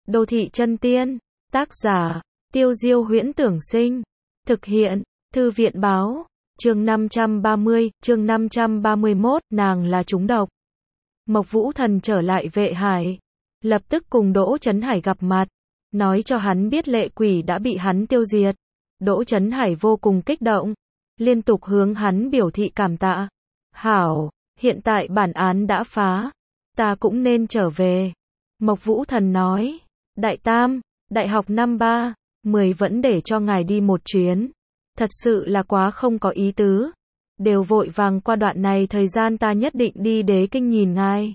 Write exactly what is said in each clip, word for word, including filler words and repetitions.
Đô thị chân tiên. Tác giả, Tiêu Diêu Huyễn Tưởng Sinh. Thực hiện, Thư viện báo. Chương năm trăm ba mươi, chương năm trăm ba mươi mốt, nàng là trúng độc. Mộc Vũ Thần trở lại Vệ Hải. Lập tức cùng Đỗ Chấn Hải gặp mặt. Nói cho hắn biết lệ quỷ đã bị hắn tiêu diệt. Đỗ Chấn Hải vô cùng kích động. Liên tục hướng hắn biểu thị cảm tạ. Hảo, hiện tại bản án đã phá. Ta cũng nên trở về. Mộc Vũ Thần nói. Đại Tam, Đại học năm ba, mười vẫn để cho ngài đi một chuyến. Thật sự là quá không có ý tứ. Đều vội vàng qua đoạn này thời gian ta nhất định đi Đế Kinh nhìn ngài.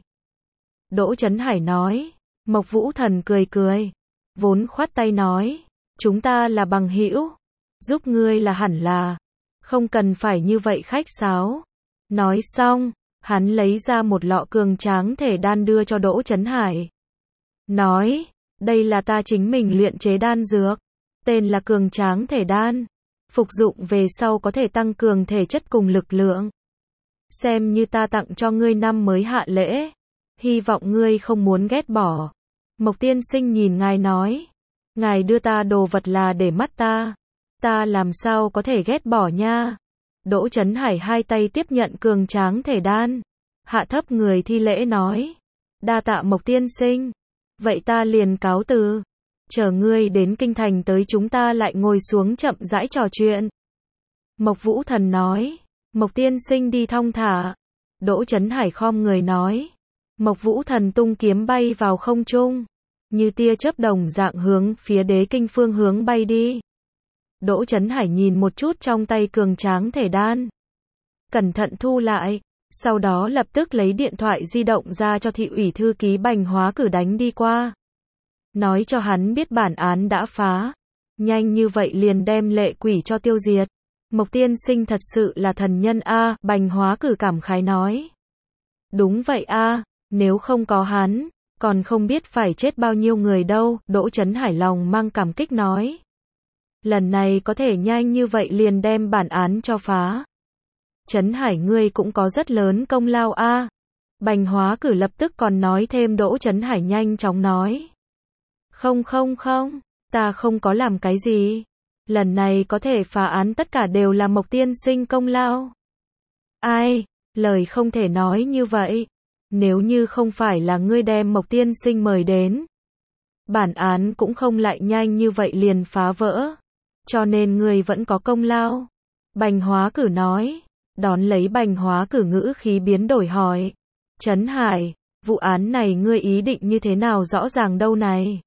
Đỗ Chấn Hải nói. Mộc Vũ Thần cười cười. Vốn khoát tay nói. Chúng ta là bằng hữu. Giúp ngươi là hẳn là. Không cần phải như vậy khách sáo. Nói xong, hắn lấy ra một lọ cường tráng thể đan đưa cho Đỗ Chấn Hải. Nói, đây là ta chính mình luyện chế đan dược. Tên là cường tráng thể đan. Phục dụng về sau có thể tăng cường thể chất cùng lực lượng. Xem như ta tặng cho ngươi năm mới hạ lễ. Hy vọng ngươi không muốn ghét bỏ. Mộc tiên sinh nhìn ngài nói. Ngài đưa ta đồ vật là để mắt ta. Ta làm sao có thể ghét bỏ nha. Đỗ Chấn Hải hai tay tiếp nhận cường tráng thể đan. Hạ thấp người thi lễ nói. Đa tạ Mộc tiên sinh. Vậy ta liền cáo từ. Chờ ngươi đến kinh thành tới chúng ta lại ngồi xuống chậm rãi trò chuyện. Mộc Vũ Thần nói. Mộc tiên sinh đi thong thả. Đỗ Chấn Hải khom người nói. Mộc Vũ Thần tung kiếm bay vào không trung. Như tia chớp đồng dạng hướng phía Đế Kinh phương hướng bay đi. Đỗ Chấn Hải nhìn một chút trong tay cường tráng thể đan. Cẩn thận thu lại. Sau đó lập tức lấy điện thoại di động ra cho thị ủy thư ký Bành Hóa Cử đánh đi qua. Nói cho hắn biết bản án đã phá. Nhanh như vậy liền đem lệ quỷ cho tiêu diệt. Mộc tiên sinh thật sự là thần nhân a, Bành Hóa Cử cảm khái nói. Đúng vậy a, nếu không có hắn, còn không biết phải chết bao nhiêu người đâu, Đỗ Chấn Hải lòng mang cảm kích nói. Lần này có thể nhanh như vậy liền đem bản án cho phá. Chấn Hải ngươi cũng có rất lớn công lao a. Bành Hóa Cử lập tức còn nói thêm. Đỗ Chấn Hải nhanh chóng nói. Không không không, ta không có làm cái gì. Lần này có thể phá án tất cả đều là Mộc tiên sinh công lao. Ai, lời không thể nói như vậy. Nếu như không phải là ngươi đem Mộc tiên sinh mời đến, bản án cũng không lại nhanh như vậy liền phá vỡ. Cho nên ngươi vẫn có công lao. Bành Hóa Cử nói. Đón lấy Bành Hóa Cử ngữ khí biến đổi hỏi. Chấn Hải, vụ án này ngươi ý định như thế nào rõ ràng đâu này?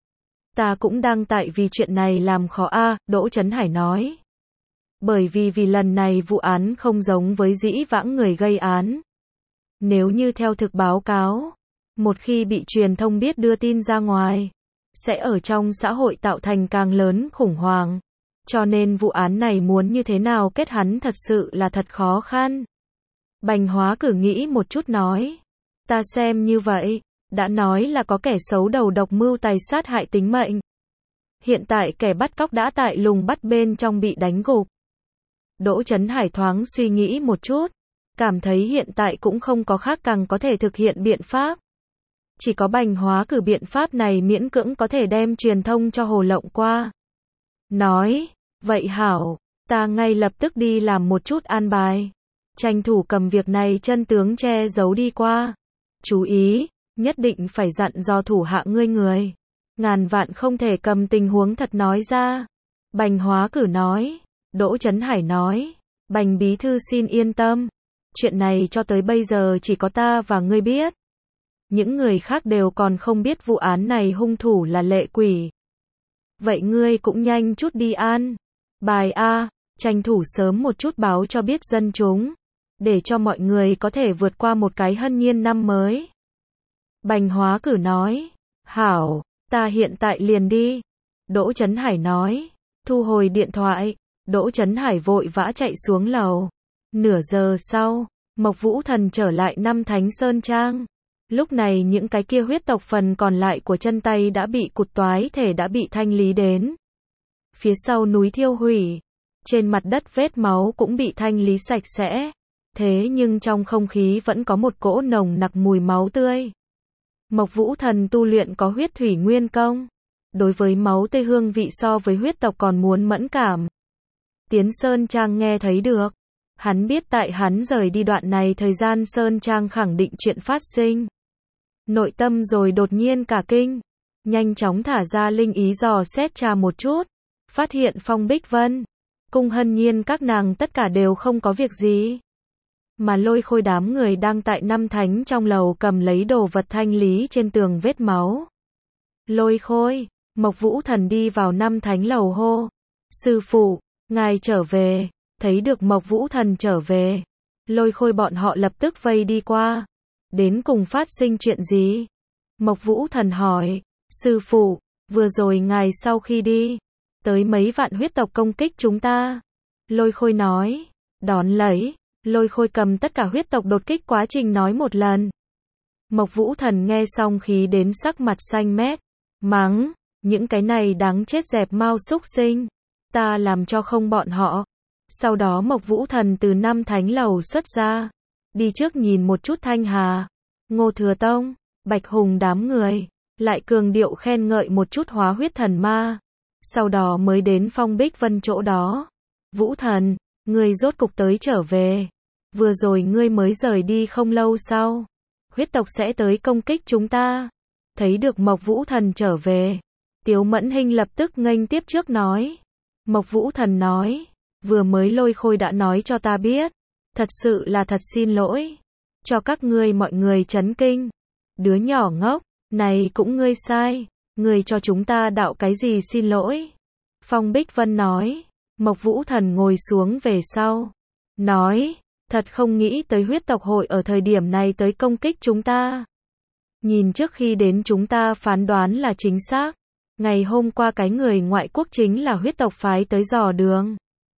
Ta cũng đang tại vì chuyện này làm khó a, Đỗ Chấn Hải nói. Bởi vì vì lần này vụ án không giống với dĩ vãng người gây án. Nếu như theo thực báo cáo, một khi bị truyền thông biết đưa tin ra ngoài, sẽ ở trong xã hội tạo thành càng lớn khủng hoảng. Cho nên vụ án này muốn như thế nào kết hắn thật sự là thật khó khăn. Bành Hóa Cử nghĩ một chút nói. Ta xem như vậy, đã nói là có kẻ xấu đầu độc mưu tài sát hại tính mệnh. Hiện tại kẻ bắt cóc đã tại lùng bắt bên trong bị đánh gục. Đỗ Chấn Hải thoáng suy nghĩ một chút. Cảm thấy hiện tại cũng không có khác càng có thể thực hiện biện pháp. Chỉ có Bành Hóa Cử biện pháp này miễn cưỡng có thể đem truyền thông cho hồ lộng qua. Nói, vậy hảo, ta ngay lập tức đi làm một chút an bài. Tranh thủ cầm việc này chân tướng che giấu đi qua. Chú ý, nhất định phải dặn dò thủ hạ ngươi người. Ngàn vạn không thể cầm tình huống thật nói ra. Bành Hóa Cử nói. Đỗ Chấn Hải nói. Bành bí thư xin yên tâm. Chuyện này cho tới bây giờ chỉ có ta và ngươi biết. Những người khác đều còn không biết vụ án này hung thủ là lệ quỷ. Vậy ngươi cũng nhanh chút đi an bài a, tranh thủ sớm một chút báo cho biết dân chúng, để cho mọi người có thể vượt qua một cái hân nhiên năm mới. Bành Hóa Cử nói. Hảo, ta hiện tại liền đi. Đỗ Chấn Hải nói. Thu hồi điện thoại, Đỗ Chấn Hải vội vã chạy xuống lầu. Nửa giờ sau, Mộc Vũ Thần trở lại Năm Thánh Sơn Trang. Lúc này những cái kia huyết tộc phần còn lại của chân tay đã bị cụt toái thể đã bị thanh lý đến. Phía sau núi thiêu hủy, trên mặt đất vết máu cũng bị thanh lý sạch sẽ. Thế nhưng trong không khí vẫn có một cỗ nồng nặc mùi máu tươi. Mộc Vũ Thần tu luyện có huyết thủy nguyên công. Đối với máu tươi hương vị so với huyết tộc còn muốn mẫn cảm. Tiến Sơn Trang nghe thấy được. Hắn biết tại hắn rời đi đoạn này thời gian Sơn Trang khẳng định chuyện phát sinh. Nội tâm rồi đột nhiên cả kinh. Nhanh chóng thả ra linh ý dò xét trà một chút. Phát hiện Phong Bích Vân, Cung Hân Nhiên các nàng tất cả đều không có việc gì. Mà Lôi Khôi đám người đang tại năm thánh trong lầu cầm lấy đồ vật thanh lý trên tường vết máu. Lôi Khôi, Mộc Vũ Thần đi vào năm thánh lầu hô. Sư phụ, ngài trở về. Thấy được Mộc Vũ Thần trở về. Lôi Khôi bọn họ lập tức vây đi qua. Đến cùng phát sinh chuyện gì? Mộc Vũ Thần hỏi. Sư phụ, vừa rồi ngài sau khi đi, tới mấy vạn huyết tộc công kích chúng ta. Lôi Khôi nói. Đón lấy. Lôi Khôi cầm tất cả huyết tộc đột kích quá trình nói một lần. Mộc Vũ Thần nghe xong khí đến sắc mặt xanh mét. Mắng. Những cái này đáng chết dẹp mau xúc sinh. Ta làm cho không bọn họ. Sau đó Mộc Vũ Thần từ năm thánh lầu xuất ra. Đi trước nhìn một chút Thanh Hà, Ngô Thừa Tông, Bạch Hùng đám người. Lại cường điệu khen ngợi một chút hóa huyết thần ma. Sau đó mới đến Phong Bích Vân chỗ đó. Vũ Thần, ngươi rốt cục tới trở về. Vừa rồi ngươi mới rời đi không lâu sau. Huyết tộc sẽ tới công kích chúng ta. Thấy được Mộc Vũ Thần trở về. Tiếu Mẫn Hinh lập tức nghênh tiếp trước nói. Mộc Vũ Thần nói. Vừa mới Lôi Khôi đã nói cho ta biết. Thật sự là thật xin lỗi. Cho các ngươi mọi người chấn kinh. Đứa nhỏ ngốc, này cũng ngươi sai. Ngươi cho chúng ta đạo cái gì xin lỗi. Phong Bích Vân nói. Mộc Vũ Thần ngồi xuống về sau. Nói. Thật không nghĩ tới huyết tộc hội ở thời điểm này tới công kích chúng ta. Nhìn trước khi đến chúng ta phán đoán là chính xác. Ngày hôm qua cái người ngoại quốc chính là huyết tộc phái tới dò đường.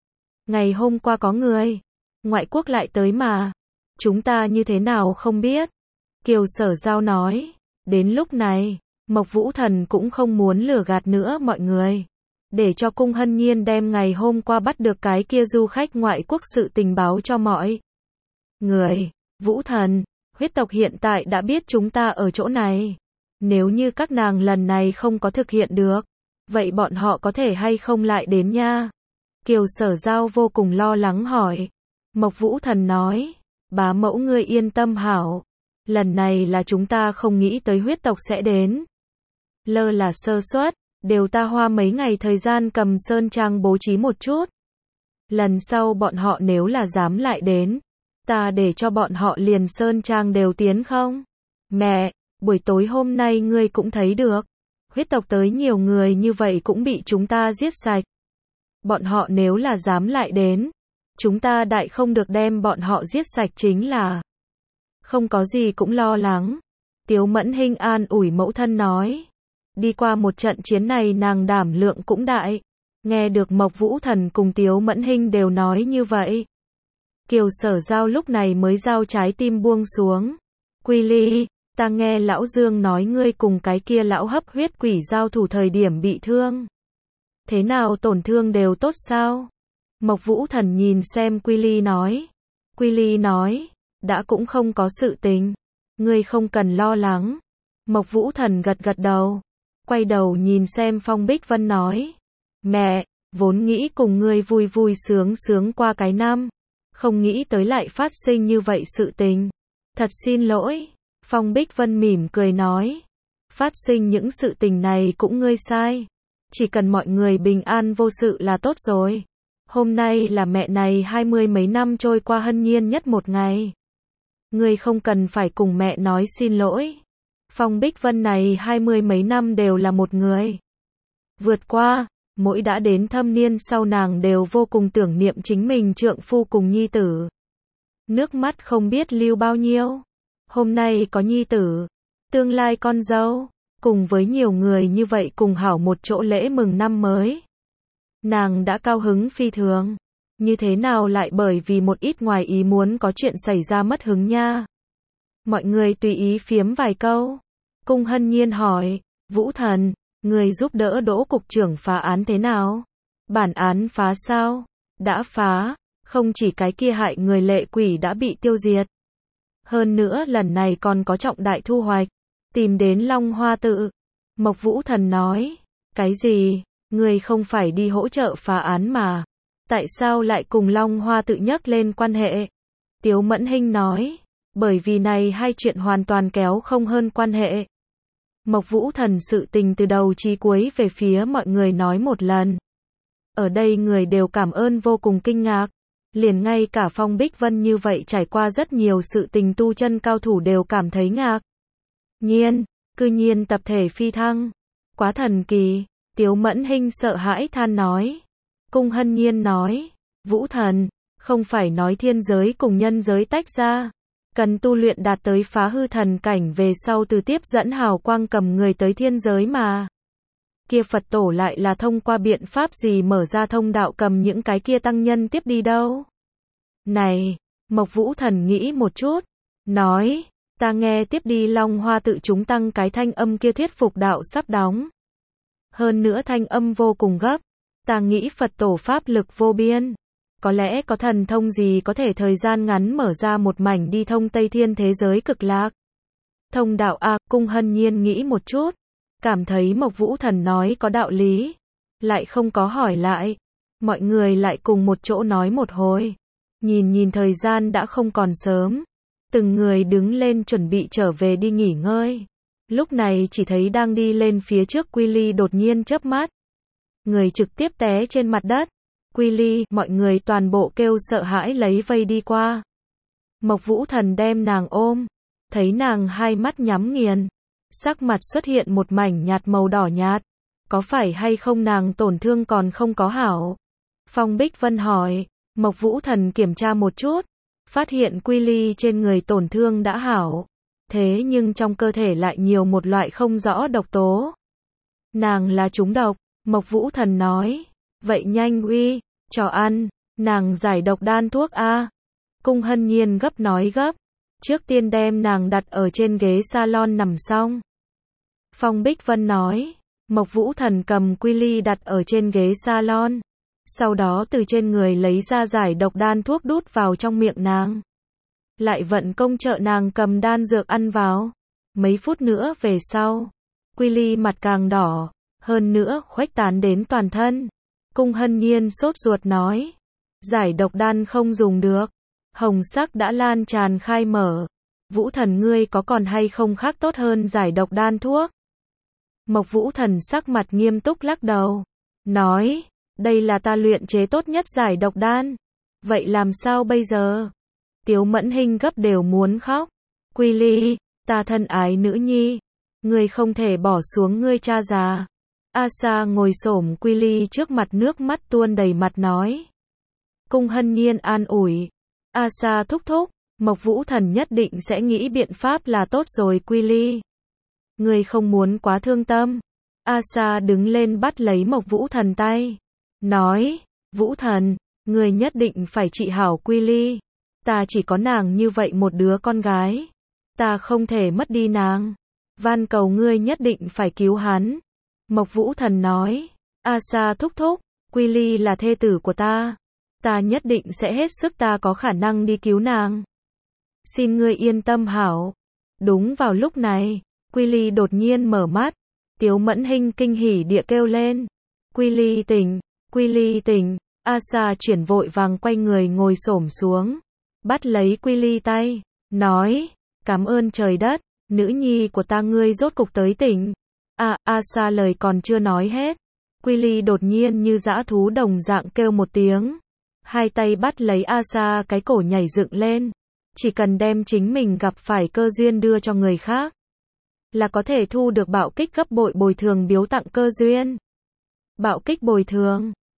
Ngày hôm qua có người ngoại quốc lại tới mà. Chúng ta như thế nào không biết. Kiều Sở Giao nói. Đến lúc này, Mộc Vũ Thần cũng không muốn lừa gạt nữa mọi người. Để cho Cung Hân Nhiên đem ngày hôm qua bắt được cái kia du khách ngoại quốc sự tình báo cho mọi người. Vũ Thần, huyết tộc hiện tại đã biết chúng ta ở chỗ này. Nếu như các nàng lần này không có thực hiện được, vậy bọn họ có thể hay không lại đến nha? Kiều Sở Giao vô cùng lo lắng hỏi. Mộc Vũ Thần nói. Bá mẫu ngươi yên tâm hảo. Lần này là chúng ta không nghĩ tới huyết tộc sẽ đến. Lơ là sơ suất, đều ta hoa mấy ngày thời gian cầm Sơn Trang bố trí một chút. Lần sau bọn họ nếu là dám lại đến, ta để cho bọn họ liền Sơn Trang đều tiến không? Mẹ, buổi tối hôm nay ngươi cũng thấy được. Huyết tộc tới nhiều người như vậy cũng bị chúng ta giết sạch. Bọn họ nếu là dám lại đến, chúng ta đại không được đem bọn họ giết sạch chính là. Không có gì cũng lo lắng. Tiếu Mẫn Hinh an ủi mẫu thân nói. Đi qua một trận chiến này nàng đảm lượng cũng đại. Nghe được Mộc Vũ Thần cùng Tiếu Mẫn Hinh đều nói như vậy. Kiều Sở Giao lúc này mới giao trái tim buông xuống. Quy Ly, ta nghe lão Dương nói ngươi cùng cái kia lão hấp huyết quỷ giao thủ thời điểm bị thương. Thế nào tổn thương đều tốt sao? Mộc Vũ Thần nhìn xem Quy Ly nói. Quy Ly nói, đã cũng không có sự tình. Ngươi không cần lo lắng. Mộc Vũ Thần gật gật đầu. Quay đầu nhìn xem Phong Bích Vân nói. Mẹ, vốn nghĩ cùng ngươi vui vui sướng sướng qua cái năm. Không nghĩ tới lại phát sinh như vậy sự tình. Thật xin lỗi. Phong Bích Vân mỉm cười nói. Phát sinh những sự tình này cũng ngươi sai. Chỉ cần mọi người bình an vô sự là tốt rồi. Hôm nay là mẹ này hai mươi mấy năm trôi qua hân nhiên nhất một ngày. Ngươi không cần phải cùng mẹ nói xin lỗi. Phong Bích Vân này hai mươi mấy năm đều là một người. Vượt qua, mỗi đã đến thâm niên sau nàng đều vô cùng tưởng niệm chính mình trượng phu cùng nhi tử. Nước mắt không biết lưu bao nhiêu. Hôm nay có nhi tử, tương lai con dâu, cùng với nhiều người như vậy cùng hảo một chỗ lễ mừng năm mới. Nàng đã cao hứng phi thường. Như thế nào lại bởi vì một ít ngoài ý muốn có chuyện xảy ra mất hứng nha. Mọi người tùy ý phiếm vài câu. Cung Hân Nhiên hỏi, Vũ Thần, người giúp đỡ Đỗ cục trưởng phá án thế nào? Bản án phá sao? Đã phá, không chỉ cái kia hại người lệ quỷ đã bị tiêu diệt. Hơn nữa lần này còn có trọng đại thu hoạch. tìm đến Long Hoa tự. Mộc Vũ Thần nói, cái gì, ngươi không phải đi hỗ trợ phá án mà, tại sao lại cùng Long Hoa tự nhắc lên quan hệ? Tiếu Mẫn Hinh nói, bởi vì này hai chuyện hoàn toàn kéo không hơn quan hệ. Mộc Vũ Thần sự tình từ đầu chí cuối về phía mọi người nói một lần. Ở đây người đều cảm ơn vô cùng kinh ngạc. Liền ngay cả Phong Bích Vân như vậy trải qua rất nhiều sự tình tu chân cao thủ đều cảm thấy ngạc nhiên, cư nhiên tập thể phi thăng. Quá thần kỳ, Tiếu Mẫn Hinh sợ hãi than nói. Cung Hân Nhiên nói, Vũ Thần, không phải nói thiên giới cùng nhân giới tách ra. Cần tu luyện đạt tới phá hư thần cảnh về sau từ tiếp dẫn hào quang cầm người tới thiên giới mà. Kia Phật tổ lại là thông qua biện pháp gì mở ra thông đạo cầm những cái kia tăng nhân tiếp đi đâu? Này, Mộc Vũ Thần nghĩ một chút, nói, ta nghe tiếp đi Long Hoa tự chúng tăng cái thanh âm kia thuyết phục đạo sắp đóng. Hơn nữa thanh âm vô cùng gấp, ta nghĩ Phật tổ pháp lực vô biên. Có lẽ có thần thông gì có thể thời gian ngắn mở ra một mảnh đi thông Tây Thiên thế giới cực lạc. Thông đạo A, Cung Hân Nhiên nghĩ một chút, cảm thấy Mộc Vũ Thần nói có đạo lý, lại không có hỏi lại. Mọi người lại cùng một chỗ nói một hồi. Nhìn nhìn thời gian đã không còn sớm, từng người đứng lên chuẩn bị trở về đi nghỉ ngơi. Lúc này chỉ thấy đang đi lên phía trước Quy Ly đột nhiên chớp mắt. Người trực tiếp té trên mặt đất. Quy Ly, mọi người toàn bộ kêu sợ hãi lấy vây đi qua. Mộc Vũ Thần đem nàng ôm, thấy nàng hai mắt nhắm nghiền, sắc mặt xuất hiện một mảnh nhạt màu đỏ nhạt. Có phải hay không nàng tổn thương còn không có hảo? Phong Bích Vân hỏi. Mộc Vũ Thần kiểm tra một chút, phát hiện Quy Ly trên người tổn thương đã hảo, thế nhưng trong cơ thể lại nhiều một loại không rõ độc tố. Nàng là trúng độc, Mộc Vũ Thần nói. Vậy nhanh uy, cho ăn, nàng giải độc đan thuốc a. Cung Hân Nhiên gấp nói gấp, trước tiên đem nàng đặt ở trên ghế salon nằm xong. Phong Bích Vân nói, Mộc Vũ Thần cầm Quy Ly đặt ở trên ghế salon. Sau đó từ trên người lấy ra giải độc đan thuốc đút vào trong miệng nàng. Lại vận công trợ nàng cầm đan dược ăn vào. Mấy phút nữa về sau, Quy Ly mặt càng đỏ, hơn nữa khuếch tán đến toàn thân. Cung Hân Nhiên sốt ruột nói, giải độc đan không dùng được, hồng sắc đã lan tràn khai mở. Vũ Thần ngươi có còn hay không khác tốt hơn giải độc đan thuốc? Mộc Vũ Thần sắc mặt nghiêm túc lắc đầu, nói, đây là ta luyện chế tốt nhất giải độc đan. Vậy làm sao bây giờ? Tiếu Mẫn Hinh gấp đều muốn khóc. Quy Ly, ta thân ái nữ nhi, ngươi không thể bỏ xuống ngươi cha già. A Sa ngồi xổm Quy Ly trước mặt nước mắt tuôn đầy mặt nói. Cung Hân Nhiên an ủi. A Sa thúc thúc, Mộc Vũ Thần nhất định sẽ nghĩ biện pháp là tốt rồi Quy Ly. Ngươi không muốn quá thương tâm. A Sa đứng lên bắt lấy Mộc Vũ Thần tay. Nói, Vũ Thần, ngươi nhất định phải trị hảo Quy Ly. Ta chỉ có nàng như vậy một đứa con gái. Ta không thể mất đi nàng. Van cầu ngươi nhất định phải cứu hắn. Mộc Vũ Thần nói, A Sa thúc thúc, Quy Ly là thê tử của ta. Ta nhất định sẽ hết sức ta có khả năng đi cứu nàng. Xin ngươi yên tâm hảo. Đúng vào lúc này, Quy Ly đột nhiên mở mắt. Tiếu Mẫn Hinh kinh hỉ địa kêu lên. Quy Ly tỉnh, Quy Ly tỉnh. A Sa chuyển vội vàng quay người ngồi xổm xuống, bắt lấy Quy Ly tay, nói, cảm ơn trời đất, nữ nhi của ta ngươi rốt cục tới tỉnh. A, A Sa lời còn chưa nói hết, Quy Ly đột nhiên như dã thú đồng dạng kêu một tiếng, hai tay bắt lấy A Sa cái cổ nhảy dựng lên, chỉ cần đem chính mình gặp phải cơ duyên đưa cho người khác, là có thể thu được bạo kích gấp bội bồi thường biếu tặng cơ duyên. Bạo kích bồi thường.